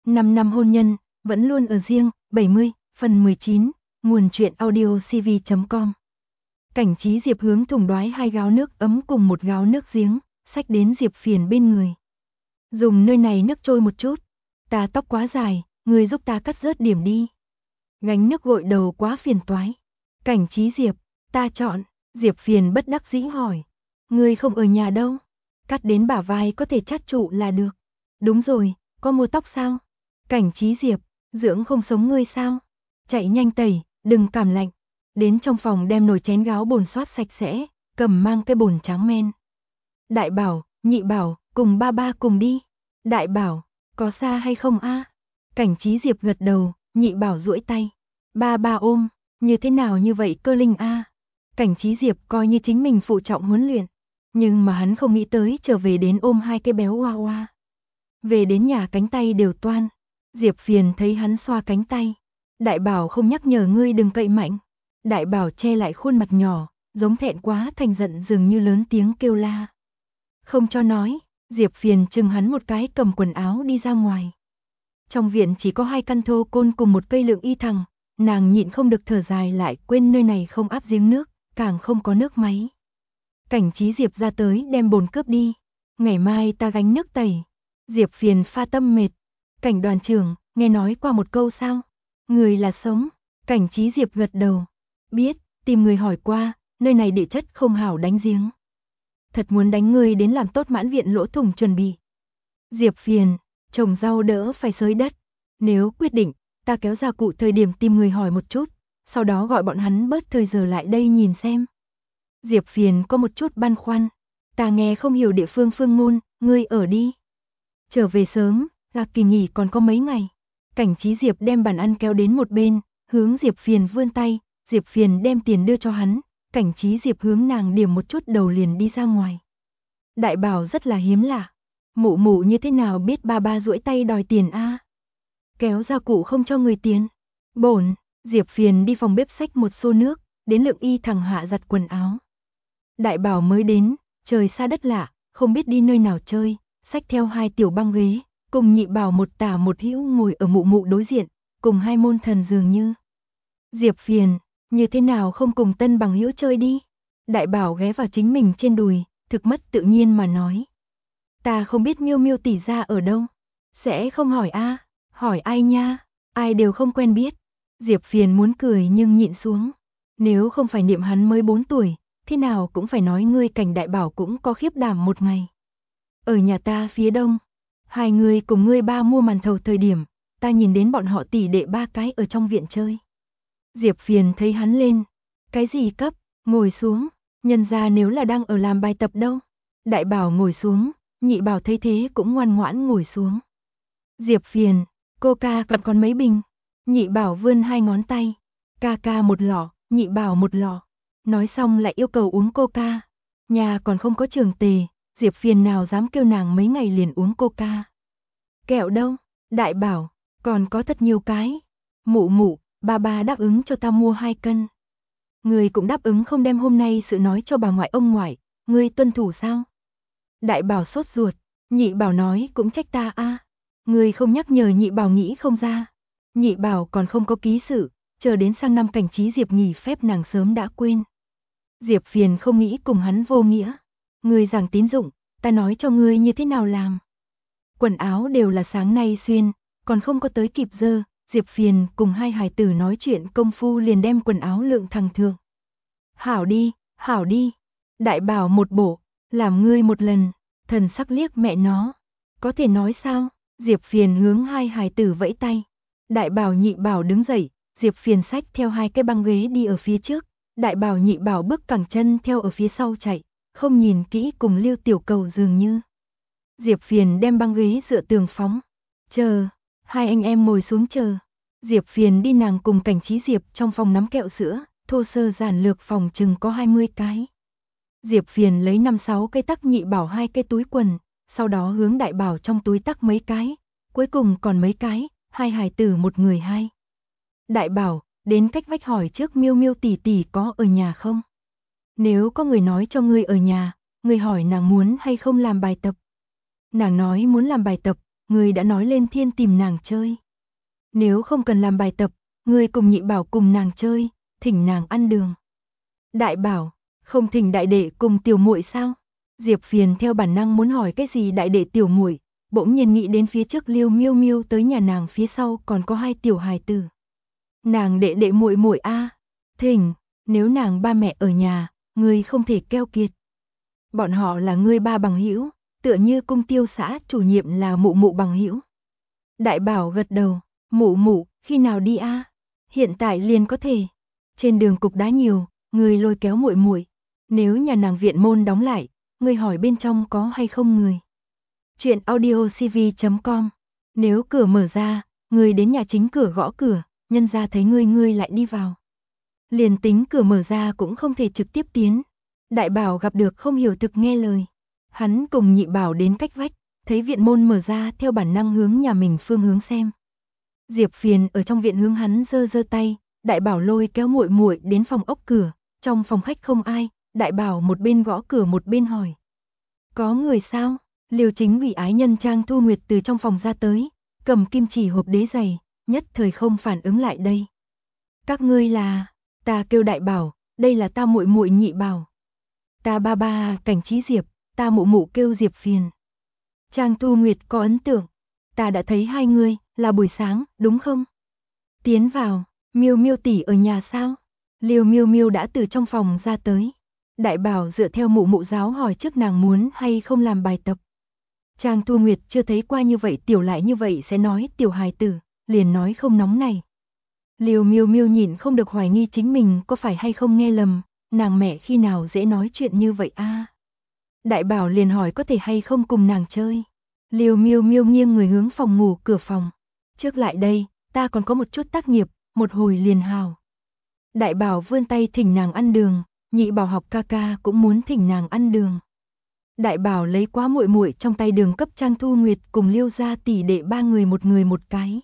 5 năm hôn nhân, vẫn luôn ở riêng, 70, phần 19, nguồn truyện audio cv.com. Cảnh Trí Diệp hướng thùng đoái 2 gáo nước ấm cùng 1 gáo nước giếng, xách đến Diệp Phiền bên người. Dùng nơi này nước trôi một chút, ta tóc quá dài, người giúp ta cắt rớt điểm đi. Gánh nước gội đầu quá phiền toái. Cảnh Trí Diệp, ta chọn. Diệp Phiền bất đắc dĩ hỏi. Người không ở nhà đâu? Cắt đến bả vai có thể chát trụ là được. Đúng rồi, có mua tóc sao? Cảnh Trí Diệp, dưỡng không sống ngươi sao? Chạy nhanh tẩy, đừng cảm lạnh. Đến trong phòng đem nồi chén gáo bồn xoát sạch sẽ, cầm mang cái bồn tráng men. Đại Bảo, Nhị Bảo, cùng ba cùng đi. Đại Bảo, có xa hay không a? Cảnh Trí Diệp gật đầu, Nhị Bảo duỗi tay. Ba ôm, như thế nào như vậy cơ linh a? Cảnh Trí Diệp coi như chính mình phụ trọng huấn luyện, nhưng mà hắn không nghĩ tới trở về đến ôm 2 cái béo oa oa. Về đến nhà cánh tay đều toan. Diệp Phiền thấy hắn xoa cánh tay. Đại Bảo không nhắc nhở ngươi đừng cậy mạnh. Đại Bảo che lại khuôn mặt nhỏ, giống thẹn quá thành giận dường như lớn tiếng kêu la. Không cho nói, Diệp Phiền chừng hắn một cái cầm quần áo đi ra ngoài. Trong viện chỉ có 2 căn thô côn cùng một cây lượng y thằng, nàng nhịn không được thở dài lại quên nơi này không áp giếng nước, càng không có nước máy. Cảnh Trí Diệp ra tới đem bồn cướp đi. Ngày mai ta gánh nước tẩy. Diệp Phiền pha tâm mệt. Cảnh đoàn trưởng, nghe nói qua một câu sao? Người là sống. Cảnh Trí Diệp gật đầu. Biết, tìm người hỏi qua, nơi này địa chất không hảo đánh giếng. Thật muốn đánh người đến làm tốt mãn viện lỗ thủng chuẩn bị. Diệp Phiền, trồng rau đỡ phải xới đất. Nếu quyết định, ta kéo ra cụ thời điểm tìm người hỏi một chút, sau đó gọi bọn hắn bớt thời giờ lại đây nhìn xem. Diệp Phiền có một chút băn khoăn. Ta nghe không hiểu địa phương phương ngôn, ngươi ở đi. Trở về sớm, là kỳ nghỉ còn có mấy ngày. Cảnh Trí Diệp đem bàn ăn kéo đến một bên, hướng Diệp Phiền vươn tay, Diệp Phiền đem tiền đưa cho hắn, Cảnh Trí Diệp hướng nàng điểm một chút đầu liền đi ra ngoài. Đại Bảo rất là hiếm lạ. Mụ mụ như thế nào biết ba duỗi tay đòi tiền a? Kéo ra cụ không cho người tiền. Bổn, Diệp Phiền đi phòng bếp xách một xô nước, đến lượng y thằng hạ giặt quần áo. Đại Bảo mới đến, trời xa đất lạ, không biết đi nơi nào chơi, xách theo 2 tiểu băng ghế, cùng Nhị Bảo một tả một hữu ngồi ở mụ mụ đối diện, cùng 2 môn thần dường như. Diệp Phiền, như thế nào không cùng tân bằng hữu chơi đi? Đại Bảo ghé vào chính mình trên đùi, thực mất tự nhiên mà nói. Ta không biết Miêu Miêu tỷ ra ở đâu. Sẽ không hỏi a? Hỏi ai nha? Ai đều không quen biết. Diệp Phiền muốn cười nhưng nhịn xuống. Nếu không phải niệm hắn mới 4 tuổi, thế nào cũng phải nói ngươi Cảnh Đại Bảo cũng có khiếp đảm một ngày. Ở nhà ta phía đông, 2 người cùng ngươi ba mua màn thầu thời điểm, ta nhìn đến bọn họ tỷ đệ 3 cái ở trong viện chơi. Diệp Phiền thấy hắn lên. Cái gì cấp, ngồi xuống, nhân ra nếu là đang ở làm bài tập đâu. Đại Bảo ngồi xuống, Nhị Bảo thấy thế cũng ngoan ngoãn ngồi xuống. Diệp Phiền, Coca cầm còn mấy bình. Nhị Bảo vươn 2 ngón tay. Ca 1 lọ, Nhị Bảo 1 lọ. Nói xong lại yêu cầu uống Coca. Nhà còn không có trường tề, Diệp Phiền nào dám kêu nàng mấy ngày liền uống Coca. Kẹo đâu? Đại Bảo, còn có thật nhiều cái. Mụ, ba đáp ứng cho ta mua 2 cân. Người cũng đáp ứng không đem hôm nay sự nói cho bà ngoại ông ngoại, ngươi tuân thủ sao? Đại Bảo sốt ruột, Nhị Bảo nói cũng trách ta a. Người không nhắc nhở Nhị Bảo nghĩ không ra. Nhị Bảo còn không có ký sự, chờ đến sang năm Cảnh Trí Diệp nghỉ phép nàng sớm đã quên. Diệp Phiền không nghĩ cùng hắn vô nghĩa. Ngươi giảng tín dụng, ta nói cho ngươi như thế nào làm. Quần áo đều là sáng nay xuyên, còn không có tới kịp dơ, Diệp Phiền cùng 2 hài tử nói chuyện công phu liền đem quần áo lượng thằng thượng. Hảo đi. Đại Bảo một bộ, làm ngươi một lần, thần sắc liếc mẹ nó. Có thể nói sao? Diệp Phiền hướng 2 hài tử vẫy tay. Đại Bảo Nhị Bảo đứng dậy, Diệp Phiền xách theo 2 cái băng ghế đi ở phía trước. Đại Bảo Nhị Bảo bước cẳng chân theo ở phía sau chạy, không nhìn kỹ cùng Lưu Tiểu Cầu dường như. Diệp Phiền đem băng ghế dựa tường phóng. Chờ, 2 anh em ngồi xuống chờ. Diệp Phiền đi nàng cùng Cảnh Trí Diệp trong phòng nắm kẹo sữa, thô sơ giản lược phòng chừng có 20 cái. Diệp Phiền lấy 5-6 cây tắc Nhị Bảo 2 cái túi quần, sau đó hướng Đại Bảo trong túi tắc mấy cái, cuối cùng còn mấy cái, 2 hài tử một người 2. Đại Bảo, đến cách vách hỏi trước Miêu Miêu tỷ tỷ có ở nhà không? Nếu có người nói cho ngươi ở nhà, ngươi hỏi nàng muốn hay không làm bài tập. Nàng nói muốn làm bài tập, ngươi đã nói lên thiên tìm nàng chơi. Nếu không cần làm bài tập, ngươi cùng nhị bảo cùng nàng chơi, thỉnh nàng ăn đường. Đại bảo, không thỉnh đại đệ cùng tiểu muội sao? Diệp Phiền theo bản năng muốn hỏi cái gì đại đệ tiểu muội, bỗng nhiên nghĩ đến phía trước Liêu Miêu Miêu tới nhà nàng phía sau còn có 2 tiểu hài tử. Nàng đệ đệ muội muội a, thỉnh, nếu nàng ba mẹ ở nhà, ngươi không thể keo kiệt. Bọn họ là ngươi ba bằng hữu, tựa như Cung Tiêu xã chủ nhiệm là mụ mụ bằng hữu. Đại bảo gật đầu, mụ mụ, khi nào đi a? Hiện tại liền có thể. Trên đường cục đá nhiều, ngươi lôi kéo muội muội. Nếu nhà nàng viện môn đóng lại, ngươi hỏi bên trong có hay không người. Chuyện audiocv.com. Nếu cửa mở ra, ngươi đến nhà chính cửa gõ cửa, nhân ra thấy ngươi lại đi vào. Liền tính cửa mở ra cũng không thể trực tiếp tiến. Đại bảo gặp được không hiểu thực nghe lời. Hắn cùng nhị bảo đến cách vách, thấy viện môn mở ra theo bản năng hướng nhà mình phương hướng xem. Diệp Phiền ở trong viện hướng hắn giơ giơ tay, đại bảo lôi kéo muội muội đến phòng ốc cửa, trong phòng khách không ai, đại bảo một bên gõ cửa một bên hỏi. Có người sao? Liêu Chính ủy ái nhân Trang Thu Nguyệt từ trong phòng ra tới, cầm kim chỉ hộp đế giày, nhất thời không phản ứng lại đây. Các ngươi là, ta kêu đại bảo, đây là ta muội muội nhị bảo. Ta ba ba Cảnh Trí Diệp, ta mụ mụ kêu Diệp Phiền. Trang Thu Nguyệt có ấn tượng, ta đã thấy hai người, là buổi sáng, đúng không? Tiến vào, Miêu Miêu tỷ ở nhà sao? Liêu Miêu Miêu đã từ trong phòng ra tới. Đại bảo dựa theo mụ mụ giáo hỏi trước nàng muốn hay không làm bài tập. Trang Thu Nguyệt chưa thấy qua như vậy tiểu lại như vậy sẽ nói tiểu hài tử, liền nói không nóng này. Liêu Miêu Miêu nhìn không được hoài nghi chính mình có phải hay không nghe lầm, nàng mẹ khi nào dễ nói chuyện như vậy a? Đại bảo liền hỏi có thể hay không cùng nàng chơi. Liêu Miêu Miêu nghiêng người hướng phòng ngủ cửa phòng. Trước lại đây, ta còn có một chút tác nghiệp, một hồi liền hào. Đại bảo vươn tay thỉnh nàng ăn đường, nhị bảo học ca ca cũng muốn thỉnh nàng ăn đường. Đại bảo lấy quá muội muội trong tay đường cấp Trang Thu Nguyệt cùng Liêu gia tỷ đệ 3 người một cái.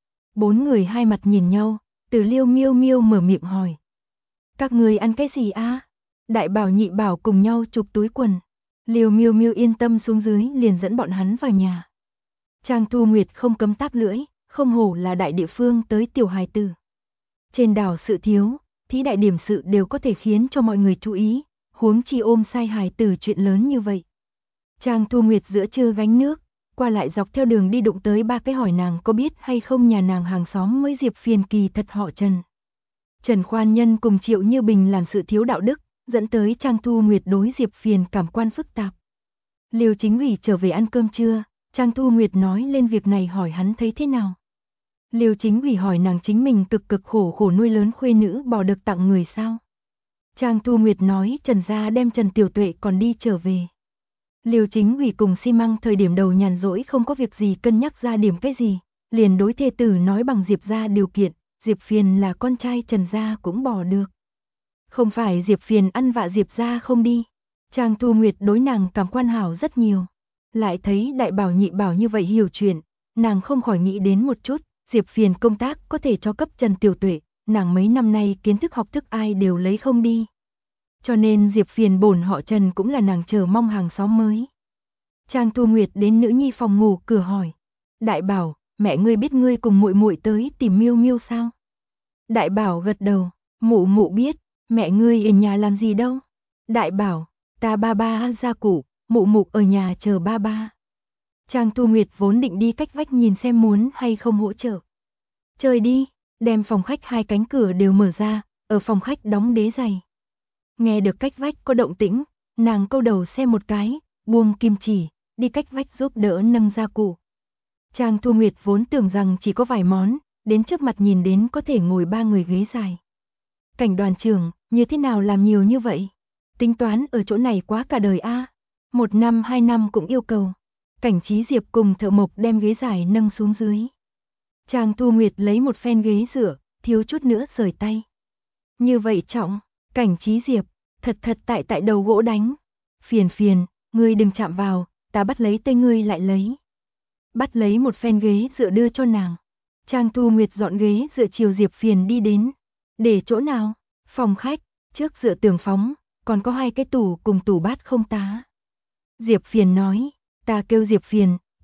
4 người hai mặt nhìn nhau, từ Liêu Miêu Miêu mở miệng hỏi. Các người ăn cái gì a? Đại bảo nhị bảo cùng nhau chụp túi quần. Liêu Miêu Miêu yên tâm xuống dưới liền dẫn bọn hắn vào nhà. Trang Thu Nguyệt không cấm táp lưỡi, không hổ là đại địa phương tới tiểu hài tử. Trên đảo sự thiếu, thí đại điểm sự đều có thể khiến cho mọi người chú ý, huống chi ôm sai hài tử chuyện lớn như vậy. Trang Thu Nguyệt giữa trưa gánh nước, qua lại dọc theo đường đi đụng tới 3 cái hỏi nàng có biết hay không nhà nàng hàng xóm mới Diệp Phiền kỳ thật họ Trần. Trần Khoan Nhân cùng Triệu Như Bình làm sự thiếu đạo đức, dẫn tới Trang Thu Nguyệt đối Diệp Phiền cảm quan phức tạp. Liêu Chính ủy trở về ăn cơm trưa, Trang Thu Nguyệt nói lên việc này hỏi hắn thấy thế nào. Liêu Chính ủy hỏi nàng chính mình cực khổ nuôi lớn khuê nữ bỏ được tặng người sao. Trang Thu Nguyệt nói Trần gia đem Trần Tiểu Tuệ còn đi trở về. Liêu Chính ủy cùng xi măng thời điểm đầu nhàn rỗi không có việc gì cân nhắc ra điểm cái gì, liền đối thê tử nói bằng Diệp gia điều kiện, Diệp Phiền là con trai Trần gia cũng bỏ được. Không phải Diệp Phiền ăn vạ Diệp gia không đi. Trang Thu Nguyệt đối nàng cảm quan hảo rất nhiều. Lại thấy đại bảo nhị bảo như vậy hiểu chuyện, nàng không khỏi nghĩ đến một chút, Diệp Phiền công tác có thể cho cấp Trần Tiểu Tuệ, nàng mấy năm nay kiến thức học thức ai đều lấy không đi. Cho nên Diệp Phiền bổn họ Trần cũng là nàng chờ mong hàng xóm mới. Trang Thu Nguyệt đến nữ nhi phòng ngủ cửa hỏi. Đại bảo, mẹ ngươi biết ngươi cùng muội muội tới tìm Miêu Miêu sao? Đại bảo gật đầu, mụ mụ biết, mẹ ngươi ở nhà làm gì đâu? Đại bảo, ta ba ba ra cụ, mụ mụ ở nhà chờ ba ba. Trang Thu Nguyệt vốn định đi cách vách nhìn xem muốn hay không hỗ trợ. Chơi đi, đem phòng khách 2 cánh cửa đều mở ra, ở phòng khách đóng đế giày. Nghe được cách vách có động tĩnh, nàng câu đầu xem một cái, buông kim chỉ, đi cách vách giúp đỡ nâng gia cụ. Trang Thu Nguyệt vốn tưởng rằng chỉ có vài món, đến trước mặt nhìn đến có thể ngồi 3 người ghế dài. Cảnh đoàn trưởng, như thế nào làm nhiều như vậy? Tính toán ở chỗ này quá cả đời a. 1 năm 2 năm cũng yêu cầu. Cảnh Trí Diệp cùng thợ mộc đem ghế dài nâng xuống dưới. Trang Thu Nguyệt lấy một phen ghế dựa, thiếu chút nữa rời tay. Như vậy trọng, Cảnh Trí Diệp, thật tại đầu gỗ đánh. Phiền, ngươi đừng chạm vào, ta bắt lấy tay ngươi lại lấy. Bắt lấy một phen ghế dựa đưa cho nàng. Trang Thu Nguyệt dọn ghế dựa chiều Diệp Phiền đi đến. Để chỗ nào? Phòng khách, trước dựa tường phóng, còn có 2 cái tủ cùng tủ bát không tá. Diệp Phiền nói, ta kêu Diệp Phiền,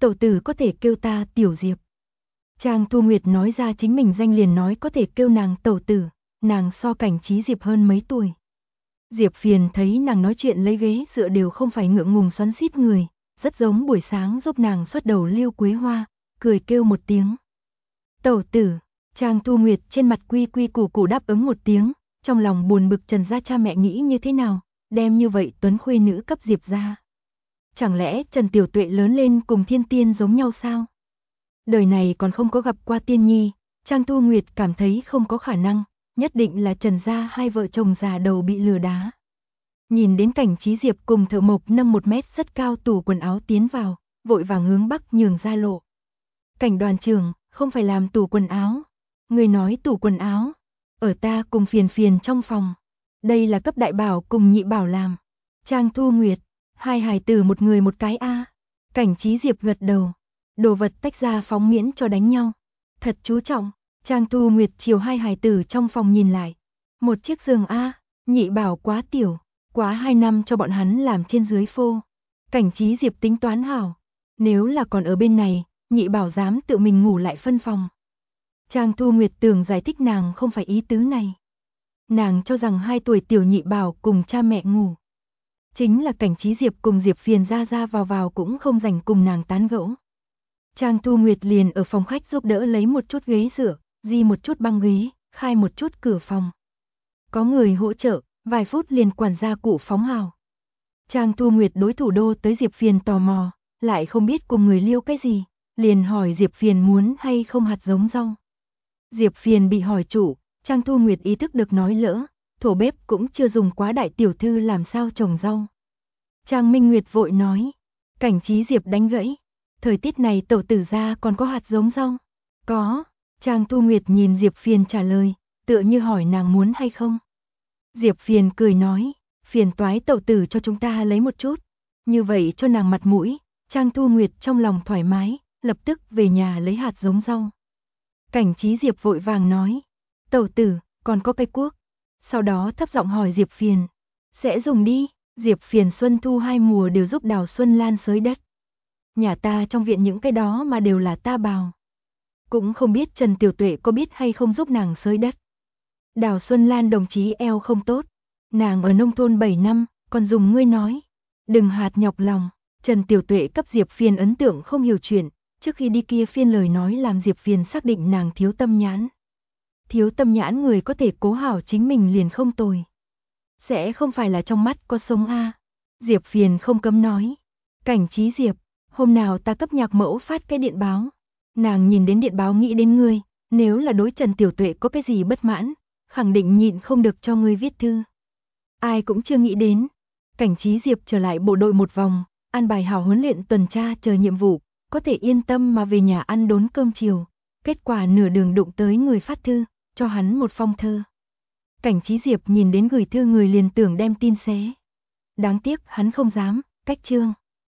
tẩu tử có thể kêu ta Tiểu Diệp. Trang Thu Nguyệt nói ra chính mình danh liền nói có thể kêu nàng tẩu tử, nàng so Cảnh Trí Diệp hơn mấy tuổi. Diệp Phiền thấy nàng nói chuyện lấy ghế dựa đều không phải ngượng ngùng xoắn xít người, rất giống buổi sáng giúp nàng xuất đầu Liêu Quế Hoa, cười kêu một tiếng. Tẩu tử, Trang Thu Nguyệt trên mặt quy quy củ củ đáp ứng một tiếng, trong lòng buồn bực Trần gia cha mẹ nghĩ như thế nào, đem như vậy tuấn khuê nữ cấp Diệp gia. Chẳng lẽ Trần Tiểu Tuệ lớn lên cùng thiên tiên giống nhau sao? Đời này còn không có gặp qua tiên nhi, Trang Thu Nguyệt cảm thấy không có khả năng, nhất định là Trần gia hai vợ chồng già đầu bị lừa đá. Nhìn đến Cảnh Trí Diệp cùng Thợ Mộc nâng 1 mét rất cao tủ quần áo tiến vào, vội vàng hướng bắc nhường ra lộ. Cảnh đoàn trưởng, không phải làm tủ quần áo. Người nói tủ quần áo, ở ta cùng Phiền Phiền trong phòng. Đây là cấp đại bảo cùng nhị bảo làm. Trang Thu Nguyệt, hai hài tử một người một cái a. Cảnh Trí Diệp gật đầu, đồ vật tách ra phóng miễn cho đánh nhau. Thật chú trọng, Trang Thu Nguyệt chiều hai hài tử trong phòng nhìn lại. Một chiếc giường a, nhị bảo quá tiểu, quá 2 năm cho bọn hắn làm trên dưới phô. Cảnh Trí Diệp tính toán hảo, nếu là còn ở bên này, nhị bảo dám tự mình ngủ lại phân phòng. Trang Thu Nguyệt tưởng giải thích nàng không phải ý tứ này. Nàng cho rằng 2 tuổi tiểu nhị bảo cùng cha mẹ ngủ. Chính là Cảnh Trí Diệp cùng Diệp Phiền ra ra vào cũng không rảnh cùng nàng tán gẫu. Trang Thu Nguyệt liền ở phòng khách giúp đỡ lấy một chút ghế dựa, di một chút băng ghế, khai một chút cửa phòng. Có người hỗ trợ, vài phút liền quản gia cụ phóng hào. Trang Thu Nguyệt đối thủ đô tới Diệp Phiền tò mò, lại không biết cùng người liêu cái gì, liền hỏi Diệp Phiền muốn hay không hạt giống rau. Diệp Phiền bị hỏi chủ, Trang Thu Nguyệt ý thức được nói lỡ, thổ bếp cũng chưa dùng quá đại tiểu thư làm sao trồng rau. Trang Minh Nguyệt vội nói, Cảnh Trí Diệp đánh gãy, thời tiết này tẩu tử gia còn có hạt giống rau? Có, Trang Thu Nguyệt nhìn Diệp Phiền trả lời, tựa như hỏi nàng muốn hay không. Diệp Phiền cười nói, phiền toái tẩu tử cho chúng ta lấy một chút, như vậy cho nàng mặt mũi. Trang Thu Nguyệt trong lòng thoải mái, lập tức về nhà lấy hạt giống rau. Cảnh Trí Diệp vội vàng nói, tẩu tử, còn có cây cuốc. Sau đó thấp giọng hỏi Diệp Phiền, sẽ dùng đi. Diệp Phiền xuân thu 2 mùa đều giúp Đào Xuân Lan xới đất. Nhà ta trong viện những cái đó mà đều là ta bào. Cũng không biết Trần Tiểu Tuệ có biết hay không giúp nàng xới đất. Đào Xuân Lan đồng chí eo không tốt, nàng ở nông thôn 7 năm, còn dùng ngươi nói, đừng hạt nhọc lòng. Trần Tiểu Tuệ cấp Diệp Phiền ấn tượng không hiểu chuyện, trước khi đi kia phiên lời nói làm Diệp Phiền xác định nàng thiếu tâm nhãn. Thiếu tâm nhãn người có thể cố hảo chính mình liền không tồi. Sẽ không phải là trong mắt có sống a. Diệp Phiền không cấm nói, Cảnh Trí Diệp, hôm nào ta cấp nhạc mẫu phát cái điện báo. Nàng nhìn đến điện báo nghĩ đến ngươi, nếu là đối Trần Tiểu Tuệ có cái gì bất mãn, khẳng định nhịn không được cho ngươi viết thư. Ai cũng chưa nghĩ đến. Cảnh Trí Diệp trở lại bộ đội một vòng, an bài hảo huấn luyện tuần tra chờ nhiệm vụ, có thể yên tâm mà về nhà ăn đốn cơm chiều. Kết quả nửa đường đụng tới người phát thư, cho hắn một phong thơ. Cảnh Trí Diệp nhìn đến gửi thư người liền tưởng đem tin xé. Đáng tiếc hắn không dám, cách chương.